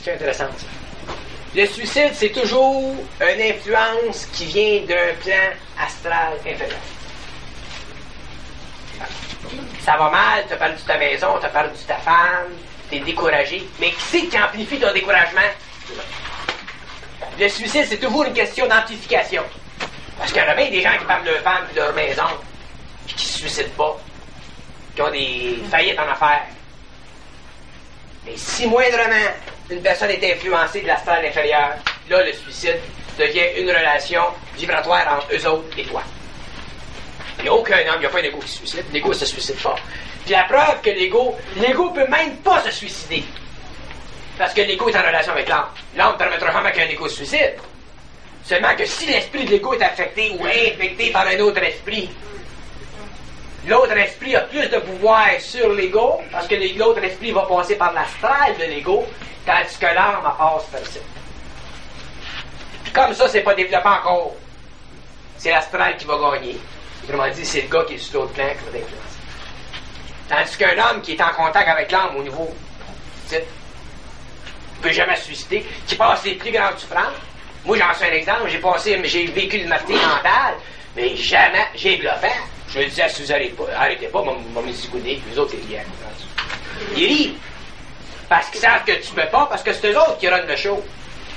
C'est intéressant, ça. Le suicide, c'est toujours une influence qui vient d'un plan astral inférieur. Ça va mal, tu as perdu ta maison, tu as perdu ta femme, tu es découragé. Mais qui c'est qui amplifie ton découragement? Le suicide, c'est toujours une question d'amplification. Parce qu'il y en a bien des gens qui perdent leur femme et leur maison, puis qui ne se suicident pas, qui ont des faillites en affaires. Mais si moindrement une personne est influencée de l'astral inférieur, là, le suicide devient une relation vibratoire entre eux autres et toi. Il n'y a aucun homme, il n'y a pas un égo qui se suicide. L'égo ne se suicide pas. Puis la preuve que l'égo peut même pas se suicider. Parce que l'égo est en relation avec l'âme. L'âme ne permettra jamais qu'un égo se suicide. Seulement que si l'esprit de l'égo est affecté ou infecté par un autre esprit, l'autre esprit a plus de pouvoir sur l'égo, parce que l'autre esprit va passer par l'astral de l'égo, tandis que l'âme passe par ça. Comme ça, c'est pas développé encore. C'est l'astral qui va gagner. Autrement dit, c'est le gars qui est sur l'autre plan qui va influencer. Tandis qu'un homme qui est en contact avec l'âme au niveau, ne peut jamais se suicider, qui passe les plus grandes souffrances. Moi, j'en suis un exemple. J'ai vécu une maladie mentale, mais jamais j'ai bluffé. Je lui disais, si vous arrêtez pas, on va me zigouner, puis les autres, ils rient. Ils rient. Parce qu'ils savent que tu ne peux pas, parce que c'est eux autres qui runnent le show.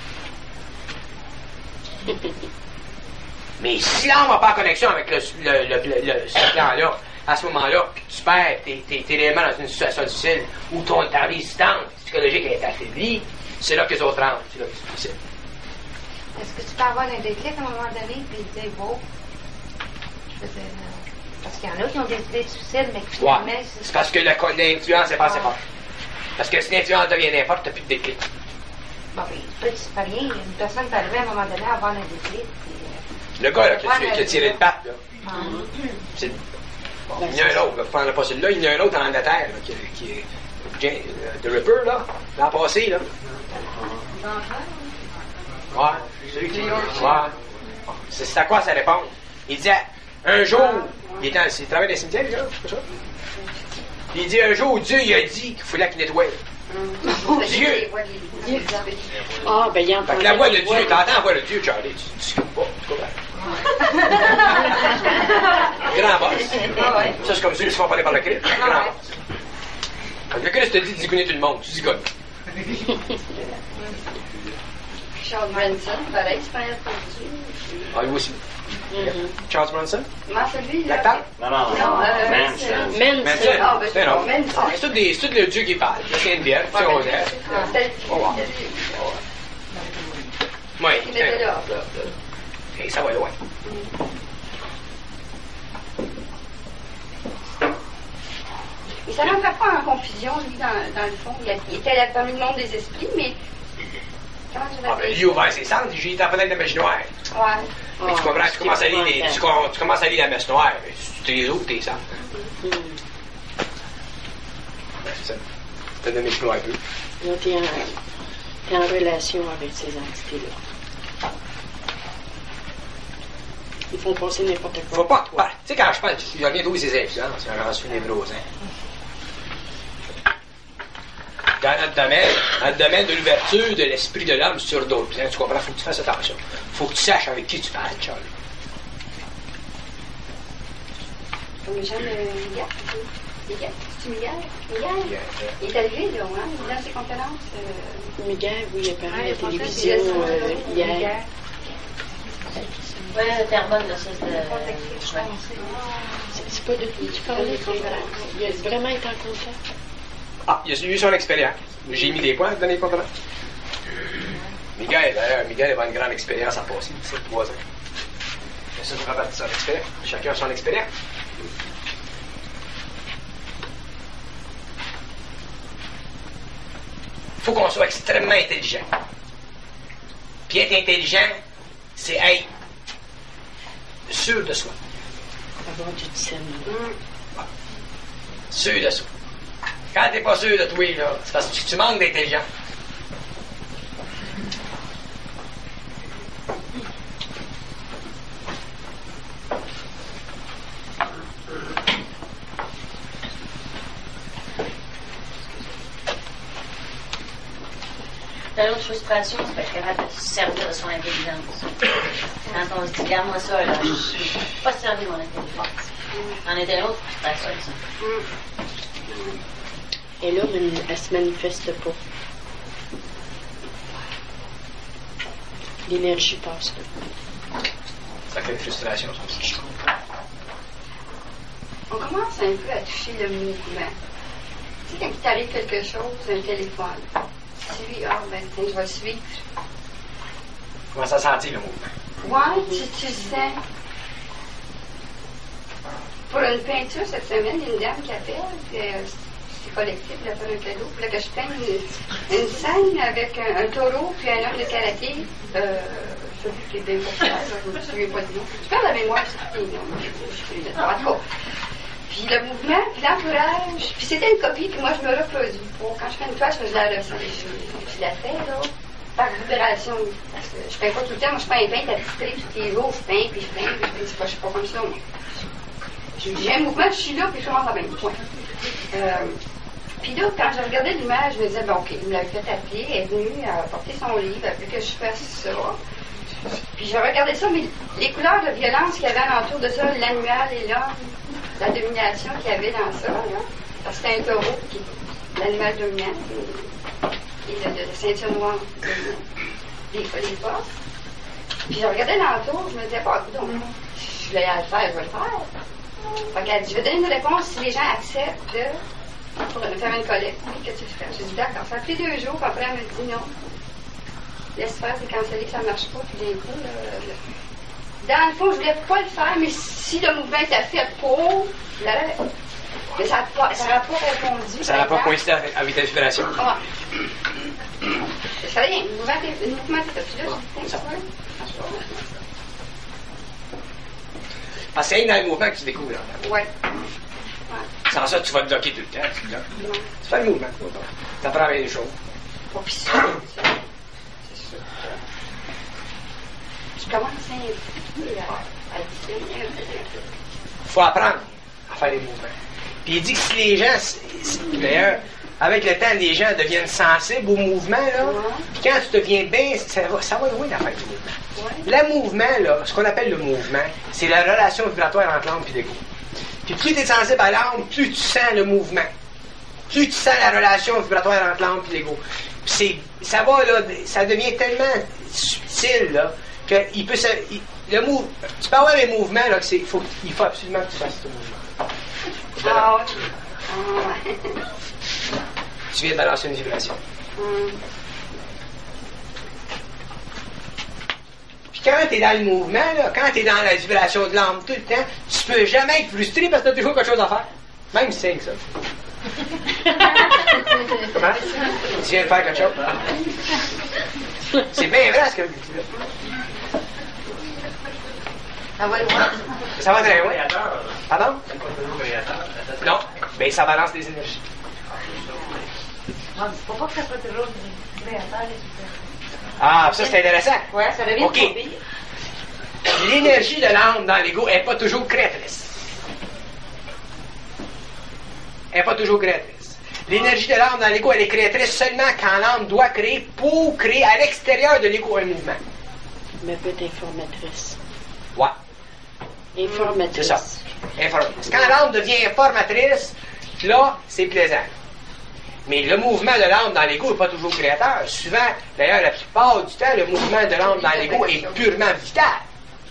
Mais si l'âme n'a pas en connexion avec ce plan-là, à ce moment-là, tu perds, t'es réellement dans une situation difficile où ta résistance psychologique est affaiblie, c'est là que les autres rentrent. C'est là que c'est difficile. Est-ce que tu peux avoir un déclic à un moment donné puis dire, bon, je veux dire, parce qu'il y en a qui ont des idées de suicide, mais qui finalement... Ouais. C'est parce que l'influence est pas assez forte. Parce que si l'influence devient n'importe, t'as plus de déclic. Bon, mais c'est pas rien. Une personne peut arriver à un moment donné à avoir un déclic. Puis, le gars là, qui a tiré le pape, là. C'est... Bon, il y en a un autre, là, prends pas celui-là, il y en a un autre en Angleterre, là, qui est The Ripper, là, l'an passé, là. Ouais, celui qui... Ouais. C'est à quoi sa réponse? Il disait, un jour, il travaille dans les cimetières, là, c'est ça? Il dit, un jour, Dieu, il a dit qu'il fallait qu'il nettoie. Dieu! Ah, ben, il y a Fait que la voix de Dieu, t'entends la voix de Dieu, Charlie, tu sais pas, tu comprends? Grand boss. Ça, c'est comme si ils se font parler par le Christ. Grand boss. Quand le Christ te dit de zigouner tout le monde, tu zigones. Charles Bronson, pareil, c'est pas un Dieu. Ah, lui aussi. Charles Bronson? Comment c'est lui? L'acteur? Non, Manson. C'est non. C'est tout le Dieu qui parle. C'est une bière, c'est rosaire. Oui. Il était là. Et ça va loin. Et ça n'en fait pas en confusion, lui, dans le fond. Il était là parmi le monde des esprits, mais... Comment tu vas dire? Lui, ouvert ses sens, il était en fenêtre de la mèche noire. Ouais. Tu comprends, tu commences à lire la messe noire, tu les ouvres, tes sens. C'est ça. C'est de mèche noire un peu. Donc, t'es en relation avec ces entités-là. Ils font passer n'importe quoi. Faut pas. Tu sais, quand je parle, il y a bien d'où ces influences, j'en suis névrose, Dans le domaine de l'ouverture de l'esprit de l'homme sur d'autres plans, tu comprends, faut que tu fasses attention. Faut que tu saches avec qui tu parles, Charlie. Comme Jean Miguel. Miguel? C'est-tu Miguel? Miguel? Il est arrivé, là, hein, dans ses conférences. Miguel, oui, il est paru à la télévision hier. Oui, le Terrebonne, là, ça, C'est pas de qui tu parlais, il a vraiment été en contact. Ah, il a eu son expérience. J'ai mis des points dans les conférences. Miguel, d'ailleurs, Miguel avait une grande expérience en passé, c'est 3 ans. Mais ça, ça fait partie de son expérience. Chacun a son expérience. Il faut qu'on soit extrêmement intelligent. Puis être intelligent, c'est être sûr de soi. Avoir du discernement. Sûr de soi. Quand t'es pas sûr de toi, là, c'est parce que tu manques d'intelligence. T'as l'autre frustration, c'est pas être capable de se servir de son intelligence. Quand on se dit, regarde-moi ça, là, je suis pas servi de mon intelligence. En était l'autre frustration, ça. Et là, elle se manifeste pas. L'énergie passe pas. Ça fait une frustration, ça aussi. On commence un peu à toucher le mouvement. Tu sais, quand il t'arrive quelque chose, un téléphone, suis, ben tiens, je vais suivre. Comment ça sentit, le mouvement? Ouais, tu sens. Pour une peinture, cette semaine, il y a une dame qui appelle, c'est collectif, elle a fait un cadeau. Puis là, que je peins une scène avec un taureau puis un homme de karaté. Celui qui est bien populaire, je me souviens pas du nom. Je perds la mémoire, c'est non, je suis en tout cas. Puis le mouvement, puis l'entourage, puis c'était une copie, puis moi je me reproduis. Quand je fais une toile, je la ressens. Je la fais, là, par libération. Parce que je peins pas tout le temps, moi je peins un pain tapissé, puis tous les jours, je peins, puis je peins, puis je suis pas comme ça, moi. J'ai un mouvement, je suis là, puis je commence à peindre. Point. Puis là, quand je regardais l'image, je me disais, bon, OK, il me l'avait fait appeler, elle est venue apporter son livre, elle voulait que je fasse ça. Puis je regardais ça, mais les couleurs de violence qu'il y avait alentour de ça, l'animal et l'homme, la domination qu'il y avait dans ça, là, parce que c'était un taureau qui est l'animal dominant, et le ceinture noire des forces. Puis je regardais l'entour, je me disais, bah, donc, je voulais le faire, je vais le faire. Fait qu'elle dit, je vais donner une réponse si les gens acceptent pour faire une collecte. Oui, qu'est-ce que tu fais? J'ai dit, d'accord. Ça a pris 2 jours, puis après, elle me dit non. Laisse faire, c'est cancellé, que ça ne marche pas, puis d'un coup, dans le fond, je voulais pas le faire, mais si le mouvement était fait pour, je l'avais. Mais ça n'a pas répondu. Ça n'a pas coïncidé avec ta vibration. Ouais. Je savais rien, le mouvement était fait. Puis là, je dis, parce que c'est dans le mouvement que tu découvres. Là. Ouais. Sans ça, tu vas te bloquer tout le temps. Tu bloques. Tu fais le mouvement. Tu apprends les choses. Oh, puis ça, c'est sûr. Je commence à dire. Il faut apprendre à faire les mouvements. Puis il dit que si les gens, d'ailleurs, avec le temps, les gens deviennent sensibles au mouvement, là, puis quand tu deviens bien, ça va loin d'affaire du mouvement. Le mouvement, là, ce qu'on appelle le mouvement, c'est la relation vibratoire entre l'âme et l'ego. Puis plus tu es sensible à l'âme, plus tu sens le mouvement. Plus tu sens la relation vibratoire entre l'âme et l'ego. Puis ça va, là, ça devient tellement subtil, là, que tu peux avoir les mouvements, là, il faut absolument que tu fasses ce mouvement. Tu viens de balancer une vibration. Puis quand tu es dans le mouvement, là, quand tu es dans la vibration de l'âme tout le temps, tu peux jamais être frustré parce que tu as toujours quelque chose à faire. Même si c'est ça. Comment? Tu viens de faire quelque chose? C'est bien vrai ce que tu dis là. Ça va très loin. Pardon? Non, mais ça balance les énergies. Faut pas que ça soit toujours créateur. Ah, ça c'est intéressant. Ouais, ça devient OK. trop pire. L'énergie de l'âme dans l'ego n'est pas toujours créatrice. Elle n'est pas toujours créatrice. L'énergie de l'âme dans l'ego, elle est créatrice seulement quand l'âme doit créer pour créer à l'extérieur de l'ego un mouvement. Mais peut être informatrice. Ouais. Informatrice. C'est ça. Informatrice. Quand l'âme devient informatrice, là, c'est plaisant. Mais le mouvement de l'âme dans l'ego n'est pas toujours créateur. Souvent, d'ailleurs, la plupart du temps, le mouvement de l'âme dans l'ego est purement vital.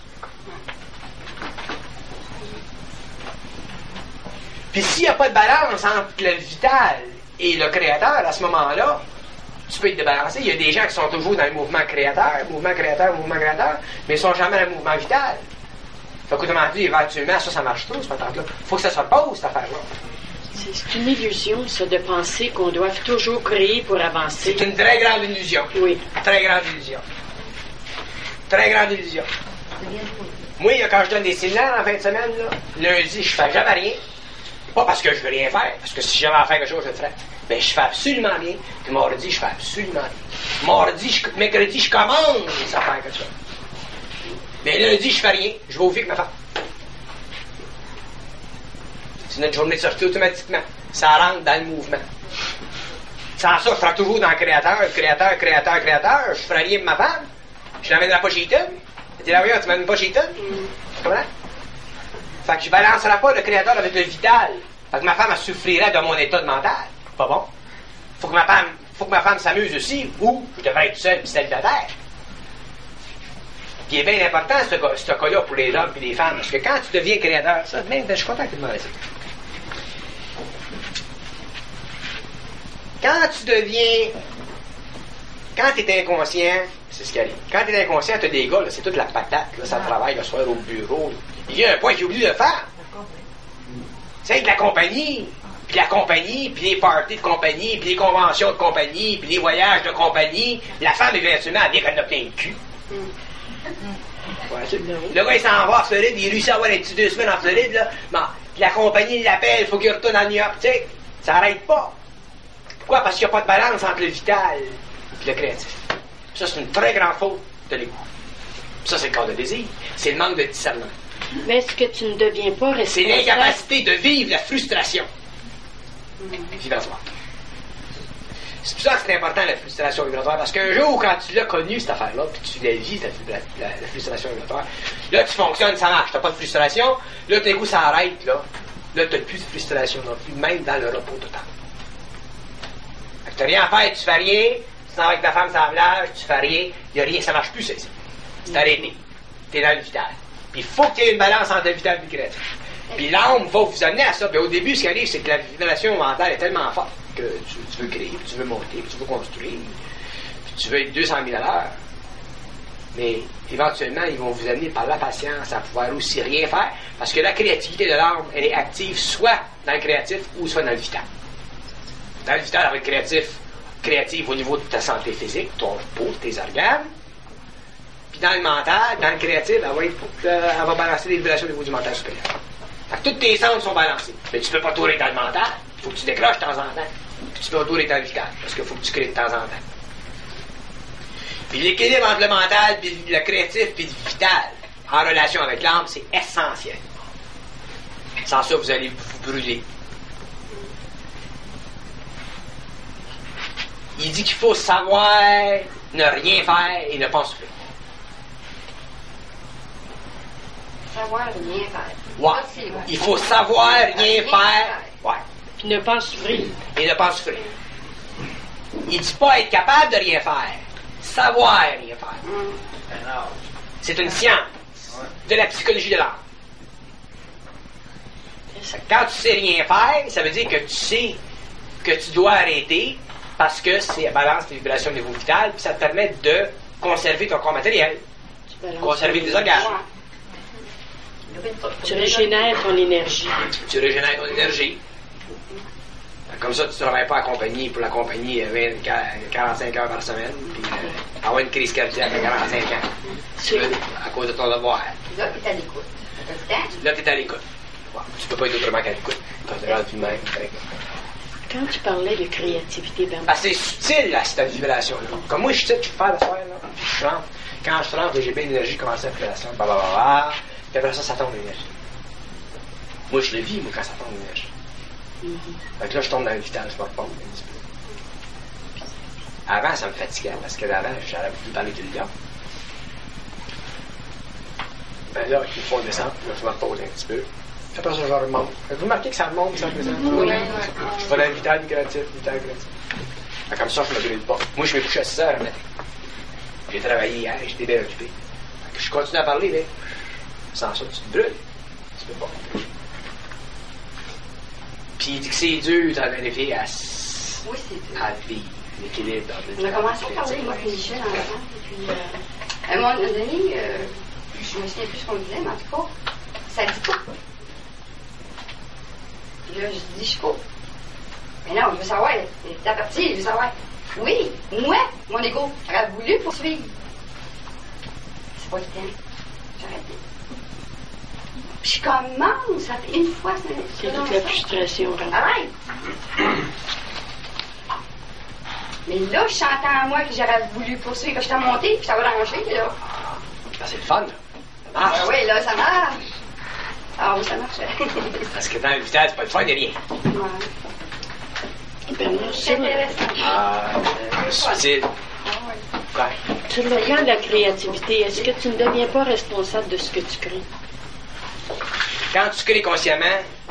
Puis s'il n'y a pas de balance entre le vital et le créateur, à ce moment-là, tu peux être débalancé. Il y a des gens qui sont toujours dans le mouvement créateur, mais ils ne sont jamais dans le mouvement vital. Fait qu'autrement dit, éventuellement, ça marche trop, cette patente-là. Il faut que ça se repose, cette affaire-là. C'est une illusion, ça, de penser qu'on doit toujours créer pour avancer. C'est une très grande illusion. Oui. Très grande illusion. Très grande illusion. Moi, quand je donne des séminaires en fin de semaine, là, lundi, je fais jamais rien. Pas parce que je veux rien faire, parce que si j'avais à faire quelque chose, je le ferais. Ben, je fais absolument rien. Puis mardi, je fais absolument rien. Mercredi, je commence à faire quelque chose. Mais lundi, je fais rien. Je vais au FIC, ma femme. C'est notre journée de sortie automatiquement. Ça rentre dans le mouvement. Sans ça, je serai toujours dans le créateur. Je ferai rien pour ma femme. Je l'amènerai pas chez Eaton. Elle dit, là, oui, tu m'amènes pas chez Eaton. Tu comprends? Fait que je balancerai pas le créateur avec le vital. Fait que ma femme, elle souffrirait de mon état de mental. Pas bon. Faut que ma femme s'amuse aussi, ou je devrais être seul et célibataire. Il est bien important, ce cas-là, pour les hommes et les femmes. Parce que quand tu deviens créateur, ça, même, je suis content que tu demandes ça. Quand tu es inconscient, c'est ce qui arrive. Quand tu es inconscient, tu as des gars, là, c'est toute la patate, là, ça travaille le soir au bureau. Il y a un point qu'ils oublient de faire. C'est avec la compagnie, puis les parties de compagnie, puis les conventions de compagnie, puis les voyages de compagnie. La femme, éventuellement, elle dit qu'elle a plein de cul. Ouais, le gars, il s'en va en Floride, il réussit à avoir un petit 2 semaines en Floride, là. Bon, puis la compagnie l'appelle, il faut qu'il retourne à New York, tu sais. Ça n'arrête pas. Pourquoi? Parce qu'il n'y a pas de balance entre le vital et le créatif. Ça, c'est une très grande faute de l'égout. Ça, c'est le cas de désir. C'est le manque de discernement. Mais est-ce que tu ne deviens pas responsable? C'est l'incapacité de vivre la frustration vibratoire. C'est pour ça que c'est important, la frustration vibratoire, parce qu'un jour, quand tu l'as connu, cette affaire-là, puis tu la vis, la frustration vibratoire, là, tu fonctionnes, ça marche, t'as pas de frustration, là, d'un coup, ça arrête, là. Là, t'as plus de frustration non plus, même dans le repos total. Fait que t'as rien à faire, tu fais rien, tu t'en vas avec ta femme sans village, tu fais rien, y a rien, ça marche plus, ça, ici. C'est arrêté. T'es dans le vital. Puis il faut que tu aies une balance entre le vital et le créatif. Puis l'âme va vous amener à ça. Puis au début, ce qui arrive, c'est que la vibration mentale est tellement forte que tu veux créer, puis tu veux monter, puis tu veux construire, puis tu veux être 200 000 à l'heure. Mais éventuellement, ils vont vous amener par la patience à pouvoir aussi rien faire, parce que la créativité de l'âme, elle est active soit dans le créatif ou soit dans le vital. Dans le vital, avec le créatif au niveau de ta santé physique, ton repos, tes organes. Puis dans le mental, dans le créatif, elle va balancer les vibrations au niveau du mental supérieur. Fait que tous tes sens sont balancés. Mais tu peux pas tourner dans le mental. Il faut que tu décroches de temps en temps. Puis tu peux pas tourner dans le vital. Parce qu'il faut que tu crées de temps en temps. Puis l'équilibre entre le mental, puis le créatif, puis le vital, en relation avec l'âme, c'est essentiel. Sans ça, vous allez vous brûler. Il dit qu'il faut savoir ne rien faire et ne pas souffrir. Savoir rien faire. Ouais. Il faut savoir rien faire. Ouais. Puis ne pas souffrir. Et ne pas souffrir. Il dit pas être capable de rien faire. Savoir rien faire. C'est une science de la psychologie de l'âme. Quand tu sais rien faire, ça veut dire que tu sais que tu dois arrêter parce que c'est balance tes vibrations au niveau vital, puis ça te permet de conserver ton corps matériel, conserver tes organes. Tu régénères ton énergie. Tu régénères ton énergie. Comme ça, tu ne travailles pas à compagnie pour la compagnie 45 heures par semaine, puis avoir une crise cardiaque à 45 ans. À cause de ton devoir. Là, tu es à l'écoute. Là, tu es à l'écoute. Ouais. Tu peux pas être autrement qu'à l'écoute. Quand tu parlais de créativité, Bernard. C'est subtil, là, cette vibration-là. Comme moi, je sais que je fais le soir, là, puis je chante. Quand je chante, j'ai bien d'énergie, je commence à faire la sonne, puis après ça tombe l'énergie. Moi, je le vis, moi, quand ça tombe l'énergie. Fait que là, je tombe dans le vital, je me repose un petit peu. Avant, ça me fatiguait, parce que avant, j'aurais voulu parler tout le temps. Ben là, il faut descendre, là, je me repose un petit peu. Après ça, je remonte. Vous remarquez que ça remonte, ça descend? Oui. Je vais dans le vital, vital. Fait comme ça, je me brûle pas. Moi, je vais coucher à 6 heures le matin. J'ai travaillé hier, j'étais bien occupé. Fait que je continue à parler, mais sans ça, tu te brûles. Tu peux pas. Puis il dit que c'est dur de vérifier à vivre l'équilibre. On a commencé à parler, moi et Michel, ensemble. Puis, à un moment donné, je me souviens plus ce qu'on disait, mais en tout cas, ça dit pas. Puis là, je dis, je coupe. Mais non, je veux savoir. Ta partie, je veux savoir. Oui, moi, mon égo, j'aurais voulu poursuivre. C'est pas évident. J'ai arrêté. Puis je commence, ça fait une fois, c'est toute la frustration. Arrête! Mais là, je chantais en moi que j'aurais voulu poursuivre, que j'étais montée, puis ça va ranger, là. Ah, c'est le fun, là. Ça marche. Oui, là, ça marche. Ah oui, ça marche. Parce que dans le vital, c'est pas le fun de rien. Ouais. Bernard, C'est intéressant. Subtil. Ouais. sur le plan de la créativité, est-ce que tu ne deviens pas responsable de ce que tu crées? Quand tu crées consciemment,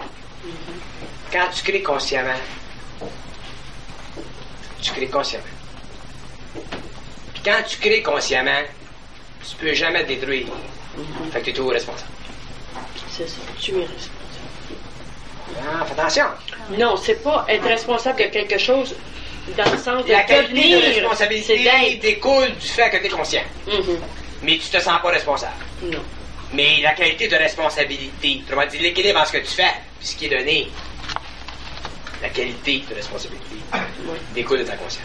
tu crées consciemment. Puis quand tu crées consciemment, tu peux jamais te détruire. Fait que tu es toujours responsable. C'est ça, tu es responsable. Ah, fais attention. Non, c'est pas être responsable de quelque chose dans le sens de La qualité devenir, de responsabilité c'est d'être. découle du fait que tu es conscient. Mais tu te sens pas responsable. Non. Mais la qualité de responsabilité, autrement dit, l'équilibre entre ce que tu fais et ce qui est donné, la qualité de responsabilité découle de ta conscience.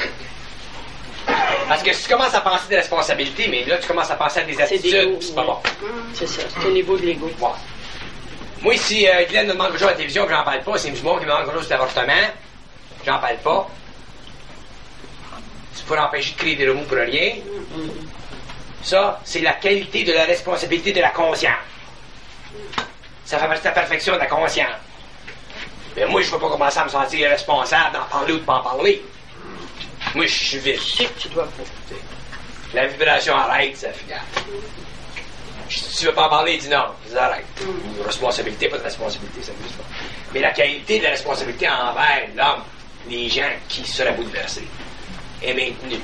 Parce que si tu commences à penser des responsabilités, mais là, tu commences à penser à des attitudes, c'est pas bon. C'est ça, c'est au niveau de l'ego. Ouais. Moi, si Glenn me demande quelque chose à la télévision et j'en parle pas, si Musulman qui me demande quelque chose sur l'avortement, j'en parle pas, c'est pour empêcher de créer des remous pour rien. Ça, c'est la qualité de la responsabilité de la conscience. Ça fait partie de la perfection de la conscience. Mais moi, je ne veux pas commencer à me sentir responsable d'en parler ou de pas en parler. Moi, je suis vide. Tu sais que tu dois pas. La vibration arrête, ça fait gaffe. Si tu veux pas en parler, dis non. Dis arrête. Responsabilité, pas de responsabilité, ça n'existe pas. Mais la qualité de la responsabilité envers l'homme, les gens qui seraient bouleversés, est maintenue.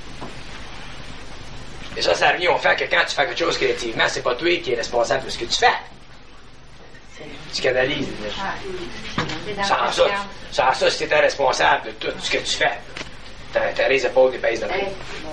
Et ça revient au fait que quand tu fais quelque chose créativement, c'est pas toi qui es responsable de ce que tu fais. Tu canalises l'énergie. Sans ça, si tu étais responsable de tout ce que tu fais, t'as les épaules, les pèses de main.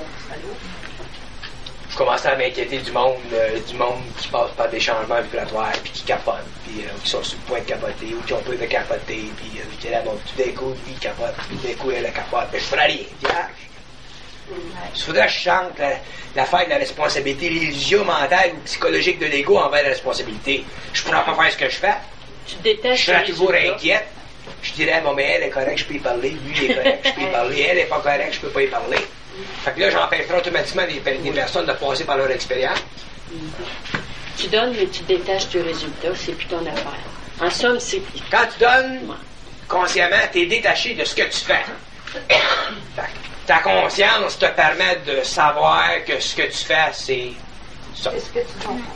Je commençais à m'inquiéter du monde qui passe par des changements vibratoires, puis qui capotent, puis qui sont sur le point de capoter, ou qui ont peur de capoter, puis qui là, bon, tout d'un coup, lui, il capote, puis tout d'un coup, elle capote. Mais je ferais rien. Il faudrait que je chante l'affaire de la responsabilité, l'illusion mentale ou psychologique de l'ego envers la responsabilité. Je pourrais pas faire ce que je fais. Tu détestes. Je serais les toujours résultats. inquiète. Je dirais, bon, mais elle est correcte, je peux y parler. Lui, il est correct, je peux y parler. Elle est pas correcte, je peux pas y parler. Fait que là, j'empêcherai automatiquement des personnes de passer par leur expérience. Tu donnes, mais tu détaches du résultat, c'est plus ton affaire. En somme, c'est. Quand tu donnes consciemment, tu es détaché de ce que tu fais. Fait que ta conscience te permet de savoir que ce que tu fais, c'est ça. C'est ce que tu comprends.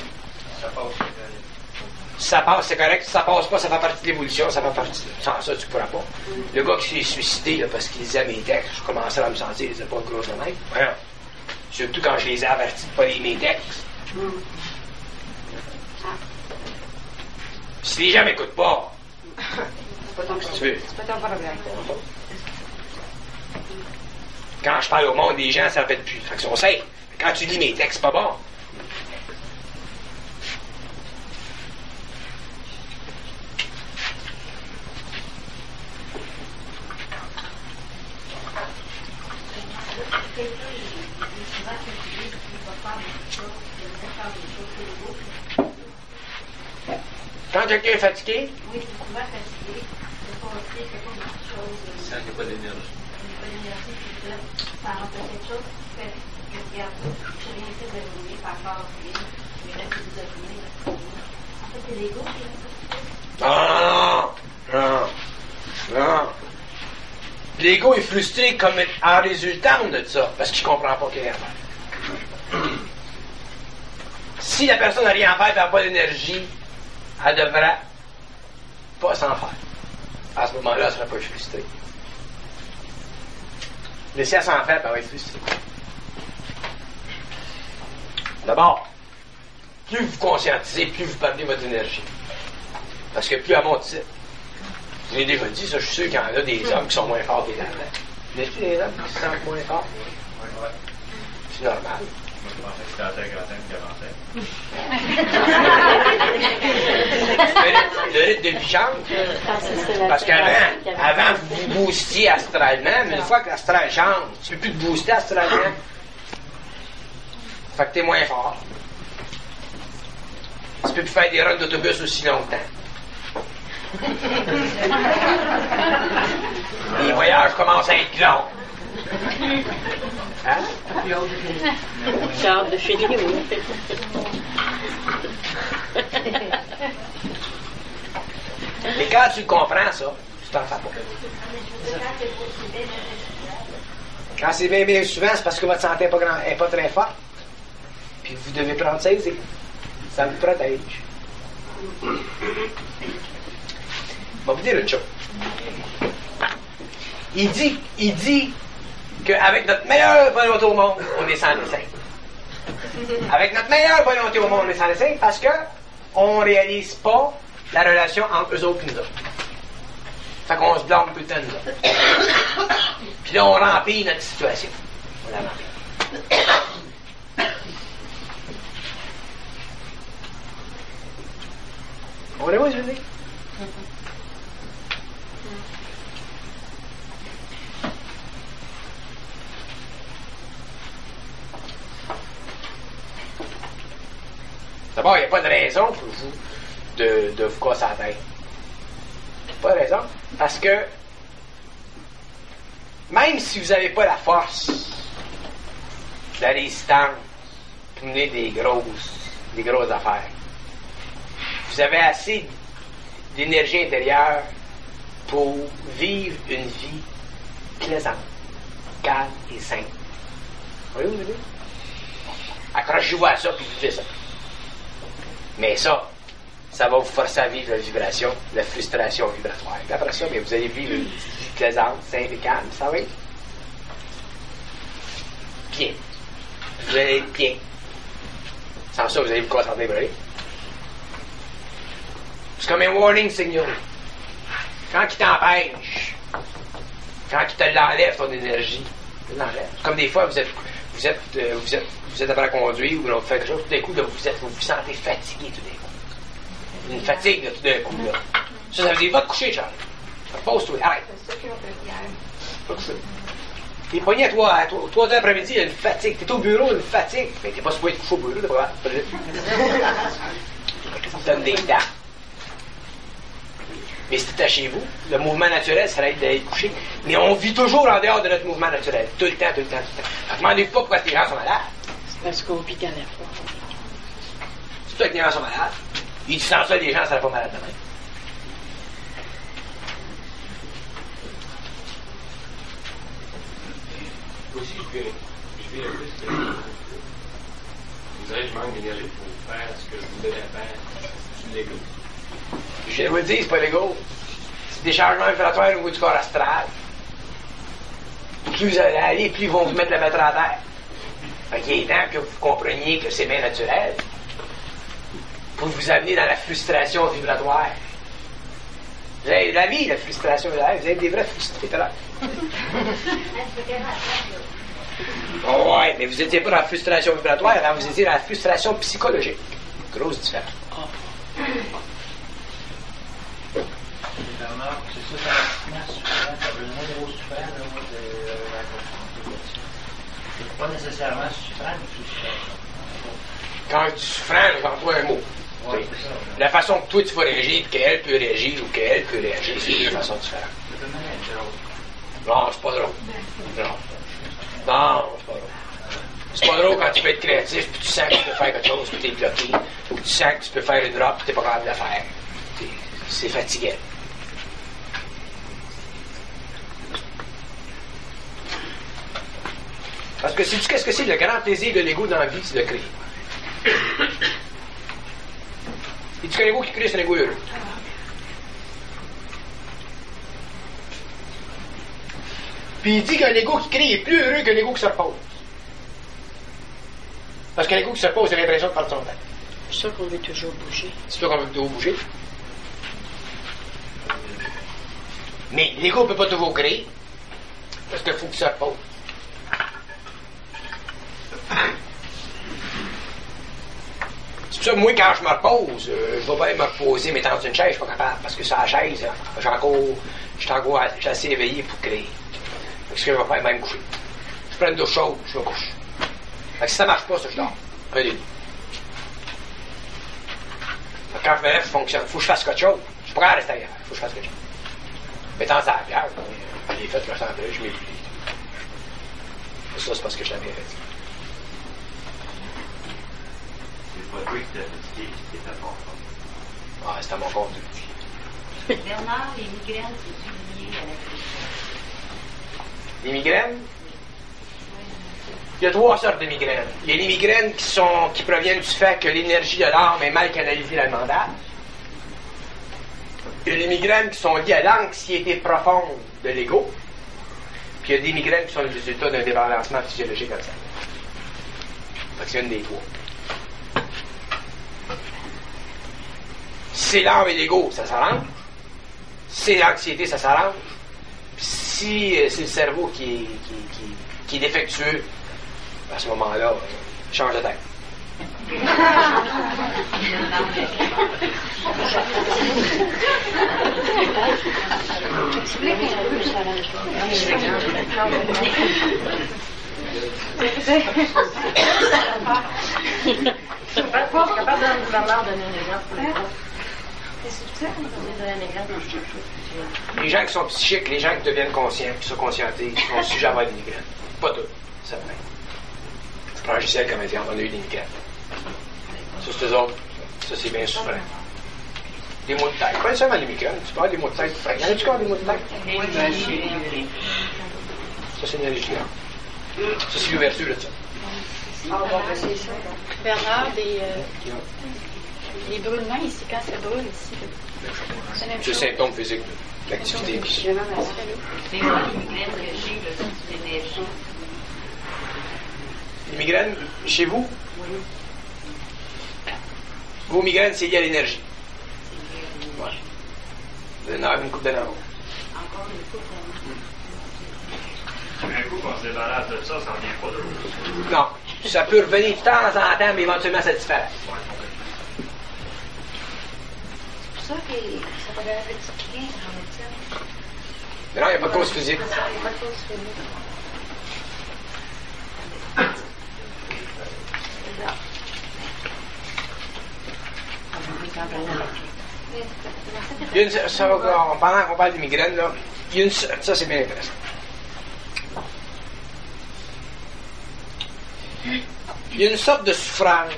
Si ça passe, c'est correct. Si ça passe pas, ça fait partie de l'évolution. Ça fait partie de... Sans ça, tu pourras pas. Le gars qui s'est suicidé là, parce qu'il lisait mes textes, je commençais à me sentir, il disait pas de grosse main. Voilà. Surtout quand je les ai avertis de pas lire mes textes. Si les gens m'écoutent pas, si tu veux. C'est pas ton problème. Quand je parle au monde des gens, ça ne répète plus. Fait que si on sait, quand tu lis mes textes, c'est pas bon. Quand quelqu'un est fatigué, Oui, souvent fatigué. C'est pas beaucoup de choses. Ça n'a pas d'énergie. Pas d'énergie, puis là, ça rend quelque chose qui fait que, regarde, j'ai rien fait de rouler par rapport à lui. Mais là, tu vous as roulé, là. En fait, c'est l'ego qui est là. non. L'ego est frustré comme en résultante de ça, parce qu'il ne comprend pas qu'il y a rien à faire. Si la personne n'a rien à faire et n'a pas d'énergie, elle devrait pas s'en faire. À ce moment-là, elle ne sera pas frustrée. Mais si elle s'en fait, elle va être frustrée. D'abord, plus vous conscientisez, plus vous perdez votre énergie. Parce que plus elle monte ici. Je l'ai déjà dit, ça, je suis sûr qu'il y en a des hommes qui sont moins forts que les dames. Y a-t-il des hommes qui se sentent moins forts? C'est normal. Moi, je pensais que c'était la Terre-Grantaine qui avançait. Le rythme de vie change. Parce qu'avant, vous vous boostiez astralement, mais une fois que l'astral change, tu ne peux plus te booster astralement. Fait que t'es moins fort. Tu peux plus faire des runs d'autobus aussi longtemps. Les voyages commencent à être longs. Hein? J'ai hâte de finir, oui. Mais quand tu comprends ça, Tu t'en fais pas. Quand c'est bien souvent, c'est parce que votre santé n'est pas très forte. Puis vous devez prendre ça aisément. Ça vous protège. Je vais vous dire une chose. Il dit qu'avec notre meilleure volonté au monde, on est sans dessin. Avec notre meilleure volonté au monde, on est sans dessin parce qu'on ne réalise pas la relation entre eux autres et nous autres. Fait qu'on se blâme tout le temps, nous autres. Puis là, on remplit notre situation. On la remplit. On est où, je veux dire? D'abord, il n'y a pas de raison pour vous de vous casser la tête. Pas de raison. Parce que même si vous n'avez pas la force, la résistance pour mener des grosses affaires, vous avez assez d'énergie intérieure pour vivre une vie plaisante, calme et simple. Voyez-vous, vous voulez? Accrochez-vous à ça, puis vivez ça. Mais ça va vous forcer à vivre la vibration, la frustration vibratoire. Et après ça, bien, vous allez vivre une vie plaisante, simple et calme, ça va être bien. Vous allez être bien. Sans ça, vous allez vous concentrer, vous voyez? C'est comme un warning signal. Quand il t'empêche, quand il te l'enlève, ton énergie, il l'enlève. Comme des fois, vous êtes après à conduire ou vous faites quelque chose, tout d'un coup, là, vous vous sentez fatigué tout d'un coup. Une fatigue, là, tout d'un coup, là. Ça veut dire, va te coucher, Charles. Repose-toi, arrête. C'est ça qu'ils ont fait hier. Va te coucher. T'es pogné à 3 heures après-midi, il y a une fatigue. T'es au bureau, une fatigue. Mais t'es pas supposé te coucher au bureau, t'es pas grave. Ça donne des temps. Mais si t'es chez vous, le mouvement naturel serait d'aller coucher. Mais on vit toujours en dehors de notre mouvement naturel. Tout le temps. Demandez-vous pas pourquoi les gens sont malades. C'est parce qu'au hôpital, il y a pas. C'est pour ça que les gens sont malades. Il dit sans ça, les gens ne seraient pas malades demain. Aussi, je vais un peu vous savez, je manque d'énergie pour faire ce que je voulais faire. C'est l'ego. Je vais vous le dire, c'est pas l'ego. C'est des changements vibratoires au niveau du corps astral. Plus vous allez aller, plus ils vont vous mettre la mettre à terre. Fait qu'il est temps que vous compreniez que c'est bien naturel. Pour vous amener dans la frustration vibratoire. Vous avez la vie, la frustration vibratoire. Vous avez des vrais frustrés, là. Oh ouais, mais vous n'étiez pas dans la frustration vibratoire, hein, vous étiez dans la frustration psychologique. Grosse différence. C'est ça, ça veut moins gros souffrant, là, moi, de la construction. C'est pas nécessairement souffrant, mais souffrant. Quand tu souffrant, j'emploie un mot. Ouais, c'est ça. La façon que toi tu vas réagir, et qu'elle peut réagir, ou qu'elle peut réagir, c'est deux façons différentes. Non, c'est pas drôle. Non, c'est pas drôle. C'est pas drôle quand tu peux être créatif, puis tu sens que tu peux faire quelque chose, puis t'es bloqué, ou tu sens que tu peux faire une drop, puis t'es pas capable de la faire. C'est fatigant. Parce que sais-tu qu'est-ce que c'est le grand plaisir de l'ego dans la vie, c'est de créer. Et tu qu'un ego qui crée, c'est un ego heureux. Puis il dit qu'un ego qui crée est plus heureux qu'un ego qui se repose. Parce qu'un ego qui se repose, il a l'impression de perdre son temps. C'est sûr qu'on veut toujours bouger. C'est sûr qu'on veut toujours bouger. Mais l'ego ne peut pas toujours créer. Parce qu'il faut qu'il se repose. C'est pour ça que moi, quand je me repose, je vais bien me reposer, mais dans une chaise, je suis pas capable. Parce que sur la chaise, je suis assez éveillé pour créer. Parce que je vais faire même coucher. Je prends une douche chaude, je me couche. Fait que si ça marche pas, ça, je dors. Un des deux. Quand je me lève, je fonctionne. Faut que je fasse quelque chose. Je suis pas capable de rester ailleurs. Faut que je fasse quelque chose. Mettant ça à la bière, je l'ai fait, je me sens je m'ai plié. Ça, c'est parce que je l'avais fait. C'est pas toi qui t'as fatigué, c'était ta faute. Ah, c'est à mon compte. Bernard, les migraines, c'est lié à la Les migraines? Il y a 3 sortes de migraines. Il y a les migraines qui proviennent du fait que l'énergie de l'âme est mal canalisée dans le mental. Il y a les migraines qui sont liées à l'anxiété profonde de l'ego. Puis il y a des migraines qui sont le résultat d'un débalancement physiologique comme ça. Fait que c'est une des 3. Si c'est l'âme et l'ego, ça s'arrange. Si c'est l'anxiété, ça s'arrange. Si c'est le cerveau qui est défectueux, à ce moment-là, change de tête. Capable d'un gouverneur donner un exemple pour les autres. Les gens qui sont psychiques, les gens qui deviennent conscients, qui sont conscientés, qui sont sujets à avoir des migraines. Pas tous, ça fait. Je prends Gisèle comme exemple, on a eu des migraines. Ça, c'est eux autres. Ça, c'est bien souffrant. Des maux de tête. Pas seulement des migraines, tu peux avoir des maux de tête. Y en a-tu encore des maux de tête? Ça, c'est une allergie. Ça, c'est l'ouverture de ça. Bernard, les brûlements ici, quand ça brûle ici. C'est le symptôme physique de l'activité. C'est moi, les migraines que j'ai, c'est l'énergie. Les migraines, chez vous? Vos migraines, c'est lié à l'énergie. Ouais. Vous en avez une coupe de l'an. Encore une coupe de Un coup qu'on se débarrasse de ça, ça revient pas de l'autre. Non. Ça peut revenir de temps en temps, mais éventuellement, ça disparaît. C'est pour ça que ça peut avoir un petit client dans le médecin. Mais non, il n'y a pas de cause physique. Il n'y a pas de cause physique. Il y a une, pendant qu'on parle des migraines, là, il y a une, ça c'est bien intéressant. Il y a une sorte de souffrance,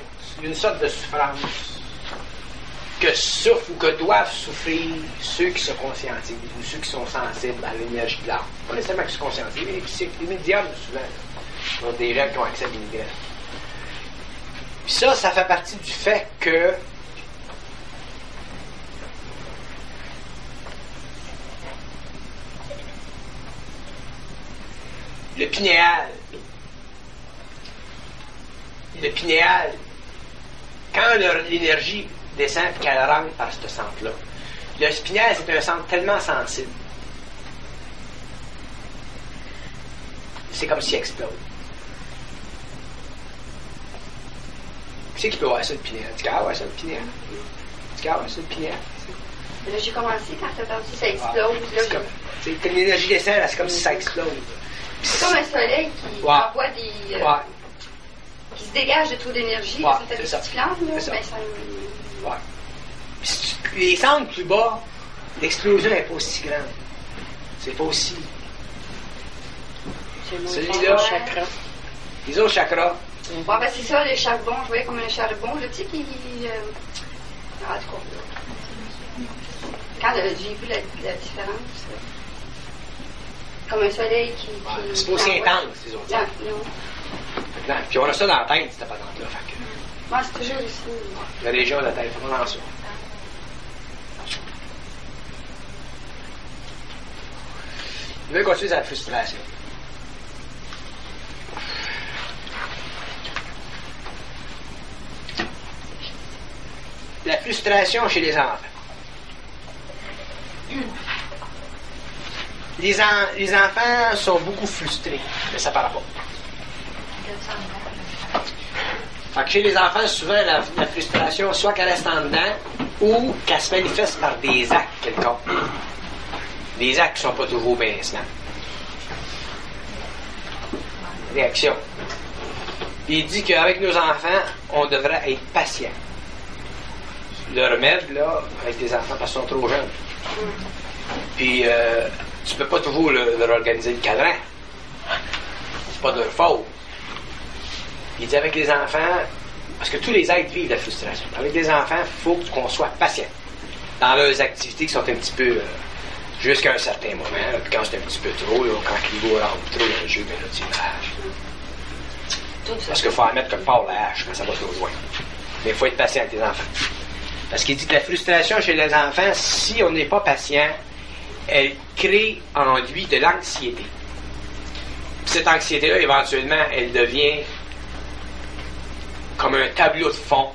que souffrent ou que doivent souffrir ceux qui se conscientisent ou ceux qui sont sensibles à l'énergie de l'âme. Pas nécessairement qui se conscientisent, mais les psychiques, les médiums souvent, donc des gens qui ont accès à des migraines. Puis ça fait partie du fait que le pinéal, quand l'énergie descend et qu'elle rentre par ce centre-là, le pinéal, c'est un centre tellement sensible. C'est comme s'il explose. Qui c'est qui peut avoir ça, le pinéal? Tu peux avoir ça, le pinéal? Tu peux avoir ça, le pinéal? Là, j'ai commencé quand t'as entendu ça explose. Là, quand l'énergie descend, là, c'est comme si ça explose. C'est comme un soleil qui envoie des... qui se dégage de trop d'énergie. Ça fait des petites flammes. Là, ça. Ben, ça... Les centres plus bas, l'explosion n'est pas aussi grande. C'est pas aussi... Celui-là, chakra. Les autres chakras. Ouais, ben c'est ça, les charbons. Je voyais comme un charbon, là, tu sais, qui... En tout cas, quand j'ai vu la différence, comme un soleil qui c'est pas aussi intense, les autres. Non. Puis on a ça dans la tête, cette patente-là. Moi, c'est toujours ici. La région de la tête, on dans ça. Je vais continuer la frustration. La frustration chez les enfants. Les enfants sont beaucoup frustrés, mais ça part pas. Fait que chez les enfants, souvent, la frustration, soit qu'elle reste en dedans, ou qu'elle se manifeste par des actes quelconques. Des actes qui ne sont pas toujours baissants. Réaction. Il dit qu'avec nos enfants, on devrait être patient. Le remède, là, avec des enfants, parce qu'ils sont trop jeunes. Puis, tu peux pas toujours leur organiser le cadran. C'est pas de leur faute. Il dit avec les enfants, parce que tous les êtres vivent la frustration. Avec les enfants, il faut qu'on soit patient. dans leurs activités qui sont un petit peu jusqu'à un certain moment. Là, puis quand c'est un petit peu trop, là, quand l'ego rentre trop dans le jeu, ben là, tu lâches. Parce qu'il faut en mettre quelque part la hache quand ça va trop loin. Mais il faut être patient avec les enfants. Parce qu'il dit que la frustration chez les enfants, si on n'est pas patient, elle crée en lui de l'anxiété. Puis cette anxiété-là, éventuellement, elle devient comme un tableau de fond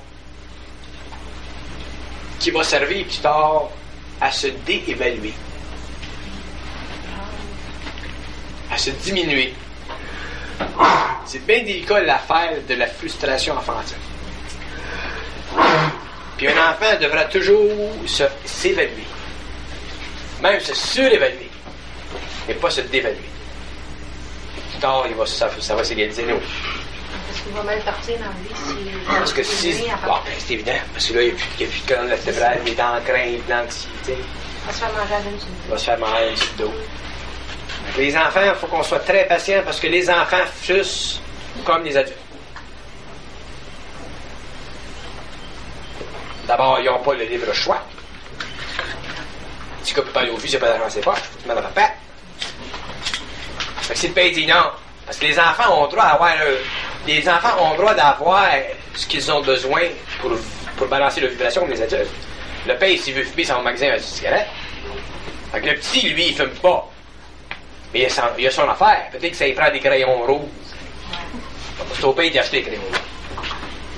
qui va servir plus tard à se déévaluer, à se diminuer. C'est bien délicat l'affaire de la frustration enfantine. Puis un enfant devra toujours s'évaluer, même se surévaluer, mais pas se dévaluer. Plus tard, ça va s'égaliser nous. Parce qu'il va mal partir dans lui si... Parce que si... Bon, ben, c'est évident, parce que là, il n'y a plus de colonne vertébrale, il est en crainte, l'anxiété. Il va se faire manger à une Il va se faire manger un petit dos. Les enfants, il faut qu'on soit très patient parce que les enfants fussent comme les adultes. D'abord, ils n'ont pas le libre choix. Si tu ne peux pas aller au vieux, c'est pas d'argent, c'est pas. Tu mets dans ta patte. Fait que si le pays dit non, parce que les enfants ont droit à avoir les enfants ont droit d'avoir ce qu'ils ont besoin pour balancer leur vibration comme les adultes. Le père, s'il veut fumer, ça va au magasin avec une cigarette. Fait que le petit, lui, il fume pas. Mais il a son affaire. Peut-être que ça lui prend des crayons rouges. C'est au père d'y acheter des crayons rouges.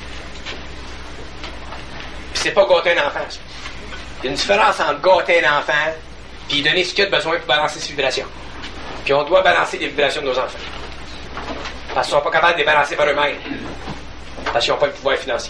Puis c'est pas gâter un enfant, ça. Il y a une différence entre gâter un enfant puis donner ce qu'il a besoin pour balancer ses vibrations. Puis on doit balancer les vibrations de nos enfants. Parce qu'ils ne sont pas capables de les balancer par eux-mêmes. Parce qu'ils n'ont pas le pouvoir financier.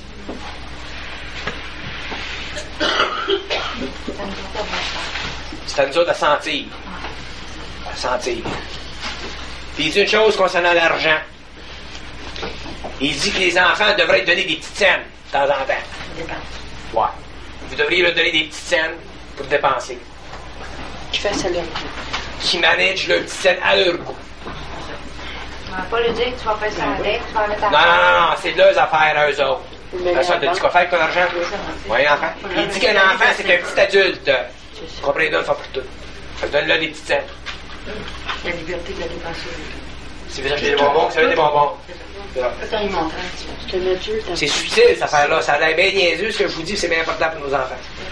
C'est à nous autres à sentir. À sentir. Puis il dit une chose concernant l'argent. Il dit que les enfants devraient donner des petites scènes de temps en temps. Ouais. Vous devriez leur donner des petites scènes pour dépenser. Qui fassent à leur goût. Qui managent leurs petites scènes à leur goût. On va pas lui dire que tu vas faire ça avec, tu vas mettre à Non, c'est de leurs affaires à eux autres. Ça, t'as dit quoi faire avec ton argent? Oui, enfant. Il dit qu'un enfant, c'est un petit adulte. Comprenez-le, ça pour tout. Fait que donne-leur des petites scènes. La liberté de la dépenser. Si vous achetez des bonbons, ça veut des bonbons. C'est un montant. C'est un adulte. C'est subtil, cette affaire-là. Ça a l'air bien niaiseux. Ce que je vous dis, c'est bien important pour nos enfants.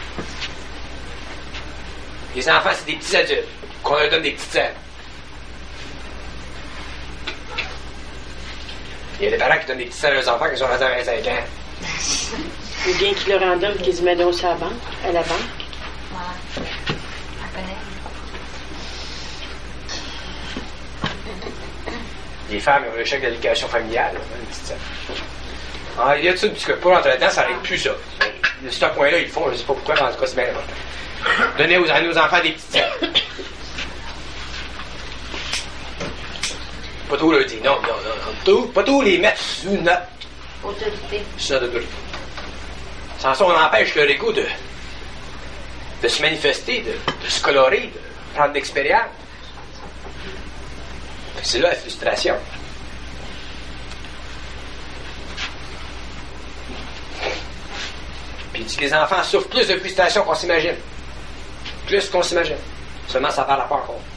Les enfants, c'est des petits adultes. Qu'on leur donne des petites scènes. Il y a des parents qui donnent des petites scènes à leurs enfants qui sont rendus à 25 ans. Ou bien qu'ils leur en donnent qu'ils se mettent donc à la banque. Ouais. À connaître. Les femmes ont le chèque d'éducation familiale, une petite scène. Ah, il y a tout ça, puisque pour l'entretemps, ça n'arrête plus ça. De ce point-là, ils le font, je ne sais pas pourquoi, mais en tout cas, c'est bien important. Donnez à nos enfants des petites scènes. Pas tout leur dire non. Pas tout les mettre sous notre Autorité. autorité. Sans ça, on empêche leur ego de se manifester, de se colorer, de prendre de l'expérience. C'est là la frustration. Puis il dit que les enfants souffrent plus de frustration qu'on s'imagine. Plus qu'on s'imagine. Seulement ça par rapport encore.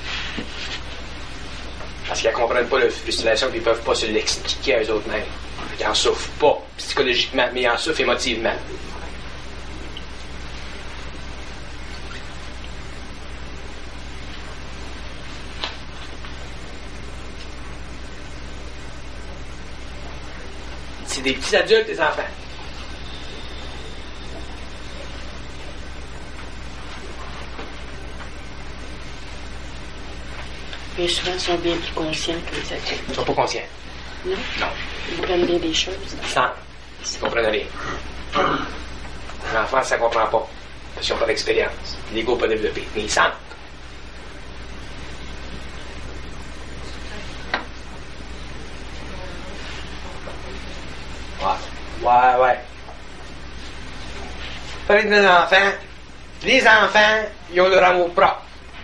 Parce qu'ils ne comprennent pas la frustration et ils ne peuvent pas se l'expliquer à eux autres mêmes. Ils n'en souffrent pas psychologiquement, mais ils en souffrent émotivement. C'est des petits adultes, les enfants. Mais souvent, ils sont bien plus conscients que les adultes. Ils ne sont pas conscients. Non? Non. Ils comprennent bien des choses. Ils sentent. Ils ne comprennent rien. L'enfant, ça ne comprend pas. Parce qu'ils n'ont pas d'expérience. L'ego n'est pas développé. Mais ils sentent. Ouais. Parler de nos enfants. Les enfants, ils ont leur amour propre.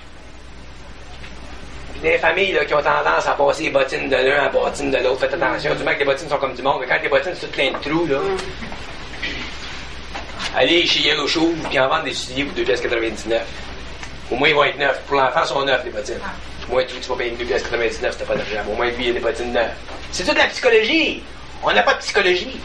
Des familles là, qui ont tendance à passer les bottines de l'un à la bottine de l'autre, faites attention. Du moins que les bottines sont comme du monde, mais quand les bottines sont toutes pleines de trous, là, Allez chez Yellow Shoes, puis en vendre des souliers pour 2,99 $. Au moins, ils vont être neufs. Pour l'enfant, ils sont neufs, les bottines. Au moins, tu vas payer 2,99 $, c'était pas d'argent. Au moins, lui, il y a des bottines neuves. C'est toute la psychologie. On n'a pas de psychologie.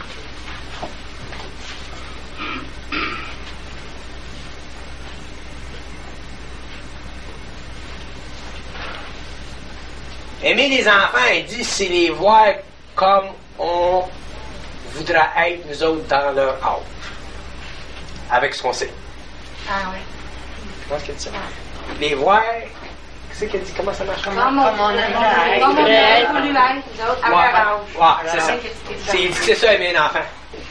Aimer les enfants, il dit, c'est les voir comme on voudra être, nous autres, dans leur âge. Avec ce qu'on sait. Ah oui. Comment qu'elle dit ça? Les voir, qu'est-ce qu'elle dit? Comment ça marche? Comme on aimerait voulu être, nous autres, à leur âge. Ouais, c'est ça. Il dit que c'est ça, aimer un enfant.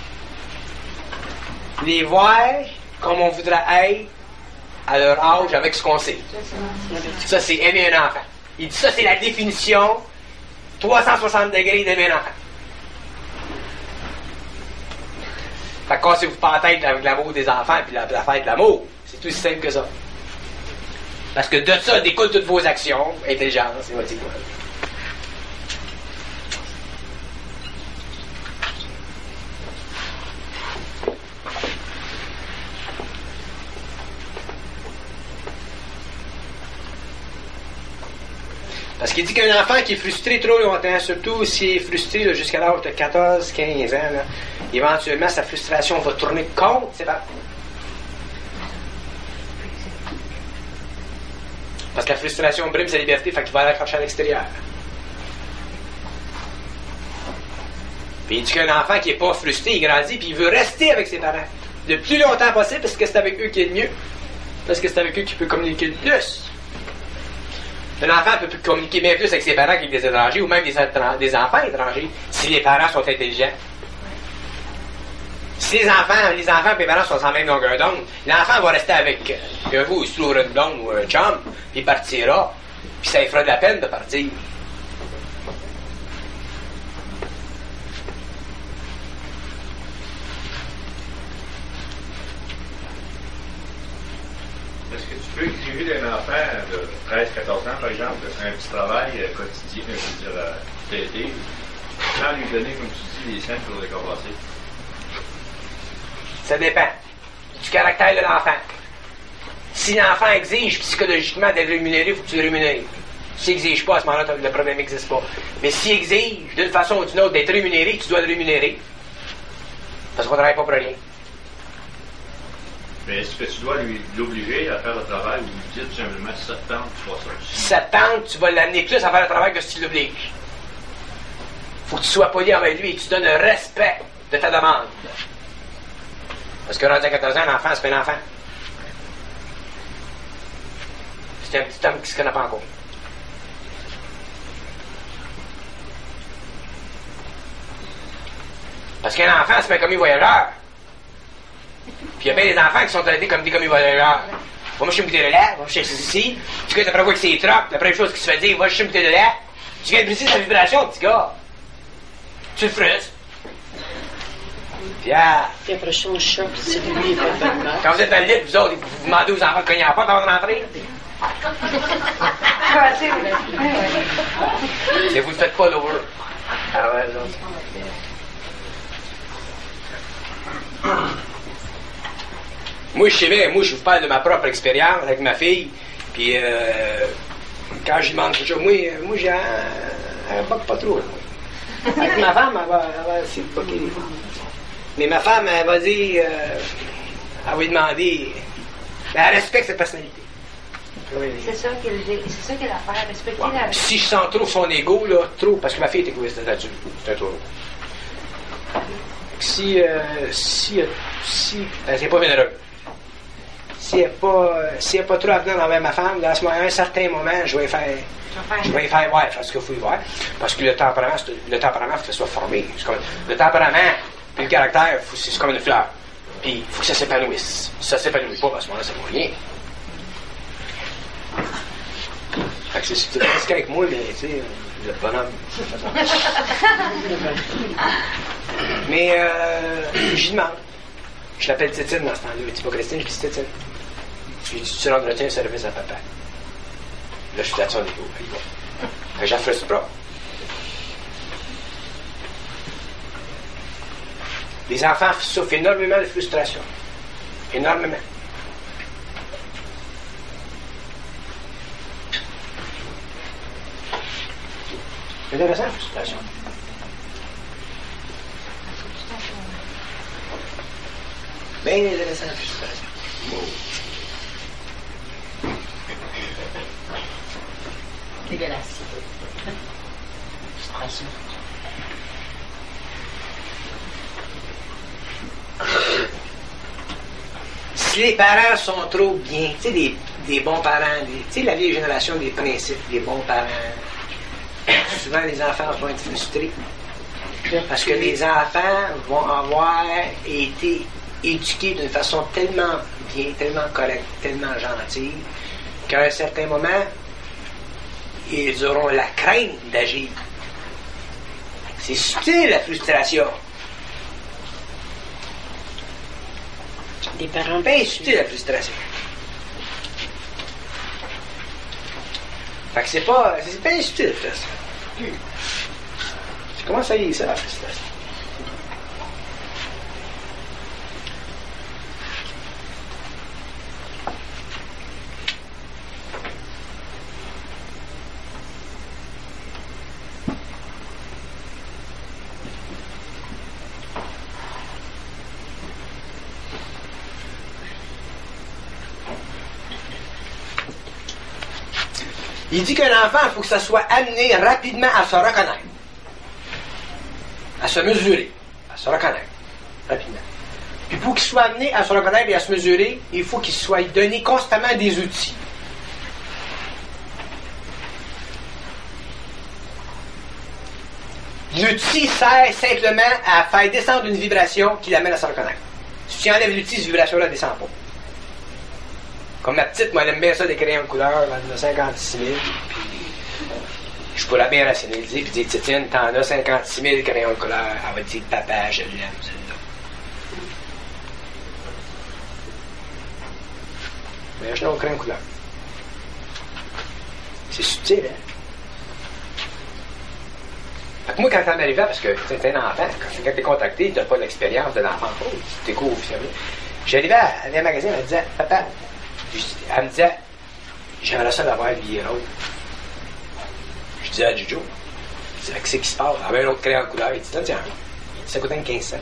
Les voir comme on voudra être à leur âge avec ce qu'on sait. Ça, c'est aimer un enfant. Il dit ça, c'est la définition 360 degrés d'aimer un enfant. Fait que cassez-vous pas la tête avec l'amour des enfants puis la fête de l'amour. C'est tout aussi simple que ça. Parce que de ça découlent toutes vos actions, intelligence et motivation. Parce qu'il dit qu'un enfant qui est frustré trop longtemps, surtout s'il est frustré là, jusqu'à l'âge de 14-15 ans, là, éventuellement sa frustration va tourner contre ses parents. Parce que la frustration brime sa liberté, fait qu'il va aller chercher à l'extérieur. Puis il dit qu'un enfant qui n'est pas frustré, il grandit, puis il veut rester avec ses parents le plus longtemps possible, parce que c'est avec eux qu'il est le mieux. Parce que c'est avec eux qu'il peut communiquer le plus. Un enfant peut communiquer bien plus avec ses parents qu'avec des étrangers, ou même des enfants étrangers, si les parents sont intelligents. Si les enfants et les parents sont en même longueur d'onde, l'enfant va rester avec vous, il se trouvera une blonde ou un chum, puis il partira, puis ça lui fera de la peine de partir. Est-ce que tu peux exiger d'un enfant de 13-14 ans, par exemple, un petit travail quotidien, je veux dire, traité, sans lui donner, comme tu dis, les scènes pour le compenser? Ça dépend du caractère de l'enfant. Si l'enfant exige psychologiquement d'être rémunéré, il faut que tu le rémunères. S'il n'exige pas, à ce moment-là, le problème n'existe pas. Mais s'il exige, d'une façon ou d'une autre, d'être rémunéré, tu dois le rémunérer. Parce qu'on ne travaille pas pour rien. Mais est-ce que tu dois l'obliger à faire le travail ou lui dire simplement 7 ans, tu vas ça? 7 ans, tu vas l'amener plus à faire le travail que si tu l'obliges. Faut que tu sois poli avec lui et que tu donnes un respect de ta demande. Parce que rendu à 14 ans, un enfant, c'est pas un enfant. C'est un petit homme qui ne se connaît pas encore. Parce qu'un enfant, c'est pas un commis voyageur. Puis il y a bien des enfants qui sont traités comme des commis voyageurs. Va me chercher une bouteille de lait, va me chercher ceci. Tu connais après quoi que c'est les trocs, la première chose qui se fait dire, va chercher une bouteille de lait. Tu viens de briser sa vibration, petit gars. Tu le frustres. Puis après ça, on choque, c'est lui, il fait pas de mal. quand vous êtes dans le lit, vous autres, vous demandez aux enfants de cogner à la porte avant de rentrer. Et vous ne faites pas l'over. Ah ouais, non. Moi, je vous parle de ma propre expérience avec ma fille. Puis, quand je lui demande quelque chose, moi j'ai un bug pas trop. Avec ma femme, elle va essayer de bugger les fois. Mais ma femme, elle va dire, elle va lui demander, elle respecte sa personnalité. Oui. C'est ça qu'elle a à faire, respecter la... Si je sens trop son ego, là, trop, parce que ma fille est égoïste de nature, c'est un taureau. Si elle n'est pas vénéreuse, si elle n'est pas trop avenante envers ma femme, à un certain moment, je vais faire ouais, parce qu'il faut y voir. Parce que le tempérament, il faut que ça soit formé. Le tempérament puis le caractère, c'est comme une fleur. Puis il faut que ça s'épanouisse. Si ça ne s'épanouit pas, à ce moment-là, ça ne vaut rien. Fait que c'est presque avec moi, mais tu sais, le bonhomme. Mais j'y demande. Je l'appelle Tétine dans ce temps-là. Il dit pas Christine, je dis Tétine. Je lui dis, tu entretiens un service à papa. Là, je suis là-dessus en égo. Fait que j'en frustre pas. Les enfants souffrent énormément de frustration. Énormément. C'est intéressant, la frustration. Bien intéressant, la frustration. Dégueulasse. Frustration. Si les parents sont trop bien, tu sais, des bons parents, tu sais, la vieille génération des principes, des bons parents, souvent les enfants vont être frustrés. Parce que les enfants vont avoir été éduqués d'une façon tellement bien, tellement correcte, tellement gentille, qu'à un certain moment, ils auront la crainte d'agir. C'est subtil, la frustration. Des parents. Bien subtil, la frustration. Fait que c'est pas subtil, la frustration. Comment ça y est, ça, la frustration? Il dit qu'un enfant, il faut que ça soit amené rapidement à se reconnaître, à se mesurer, à se reconnaître, rapidement. Puis pour qu'il soit amené à se reconnaître et à se mesurer, il faut qu'il soit donné constamment des outils. L'outil sert simplement à faire descendre une vibration qui l'amène à se reconnaître. Si tu enlèves l'outil, cette vibration-là ne descend pas. Comme ma petite, moi, elle aime bien ça, des crayons de couleur, elle en a 56 000, puis je pourrais bien rationaliser, puis dire, Titiane, t'en as 56 000 crayons de couleur, elle va dire, papa, je l'aime, celle-là. Mais je n'ai aucun couleur. C'est subtil, hein? Fait que moi, quand ça m'arrivait, parce que t'es un enfant, quand t'es contacté, t'as pas l'expérience de l'enfant, tu découvres, vous savez. J'arrivais à un magasin, elle me disait, papa, elle me disait, j'aimerais ça l'avoir habillé rose. Je disais à Jojo, qu'est-ce qui se passe? Elle avait un autre crayon de couleur. Il dit, tiens, ça coûte 15 cents.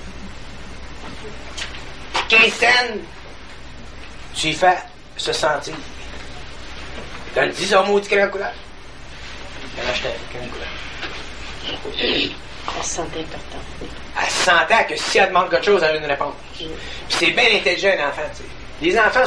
15 cents! Tu y fais se sentir. Dans 10 ans, maudit crayon de couleur. Elle achetait un crayon de couleur. Elle se sentait importante. Elle sentait que si elle demande quelque chose, elle a une réponse. Puis c'est bien intelligent, un enfant, tu sais. Les enfants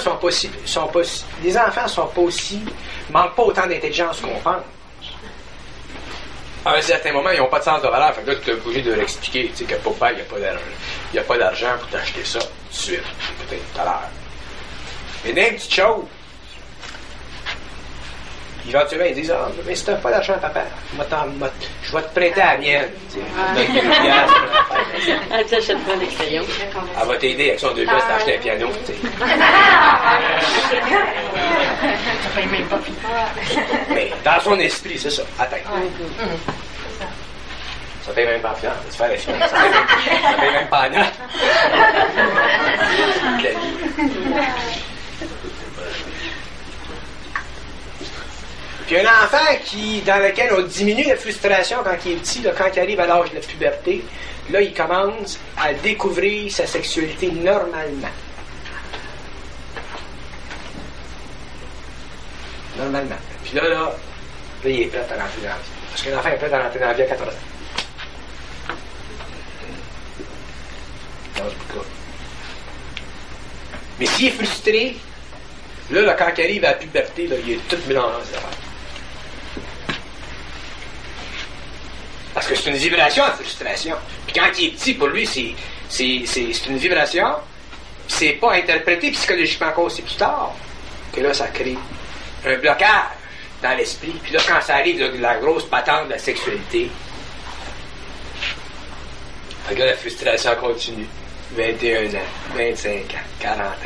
manquent pas autant d'intelligence qu'on pense. À un certain moment, ils n'ont pas de sens de valeur. Fait que là, tu es obligé de leur expliquer, tu sais, que papa, il n'y a pas d'argent pour t'acheter ça tout de suite, peut-être tout à l'heure. Mais dans une petite chose, éventuellement, ils disent, mais si tu n'as pas d'argent, papa, je vais te prêter à la mienne. Elle t'achète pas des crayons. Elle va t'aider avec son 2 pièces d'acheter un piano. Tu sais. Ça fait même pas. Mais dans son esprit, c'est ça. Attends. Ça paye même pas fier de se faire la finance. Ça paye même pas note. Puis un enfant dans lequel on diminue la frustration quand il est petit, là, quand il arrive à l'âge de la puberté, là, il commence à découvrir sa sexualité normalement. Normalement. Puis là, il est prêt à rentrer dans la vie. Parce qu'un enfant est prêt à rentrer dans la vie à 14 ans. Mais s'il est frustré, là, quand il arrive à la puberté, là, il est tout mélangé. Parce que c'est une vibration de frustration. Puis quand il est petit, pour lui, c'est une vibration. C'est pas interprété psychologiquement encore, c'est plus tard que là, ça crée un blocage dans l'esprit. Puis là, quand ça arrive, la grosse patente de la sexualité, regarde, la frustration continue. 21 ans, 25 ans, 40 ans.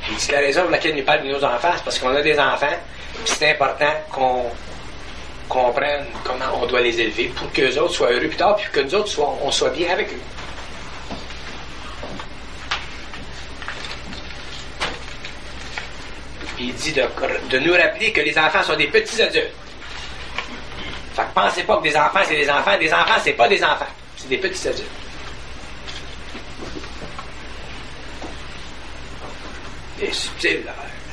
Il dit que la raison pour laquelle nous parle de nos enfants, c'est parce qu'on a des enfants, puis c'est important qu'on comprenne comment on doit les élever pour qu'eux autres soient heureux plus tard, puis que nous autres, on soit bien avec eux. Puis il dit de nous rappeler que les enfants sont des petits adultes. Fait que pensez pas que des enfants, c'est des enfants. Des enfants, c'est pas des enfants. C'est des petits adultes. C'est subtil, là.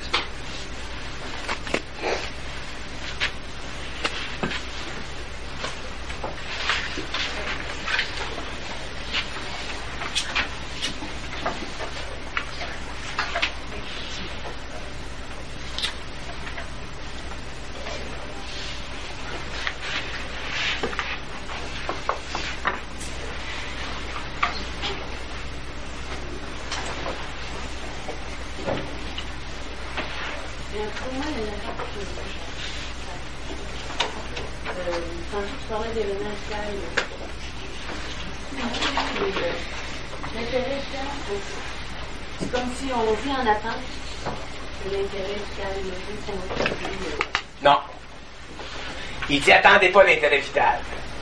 C'est comme si on vit en attente de l'intérêt vital. Non. Il dit attendez pas l'intérêt vital.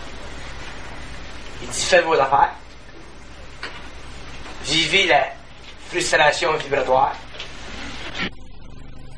Il dit faites vos affaires. Vivez la frustration vibratoire.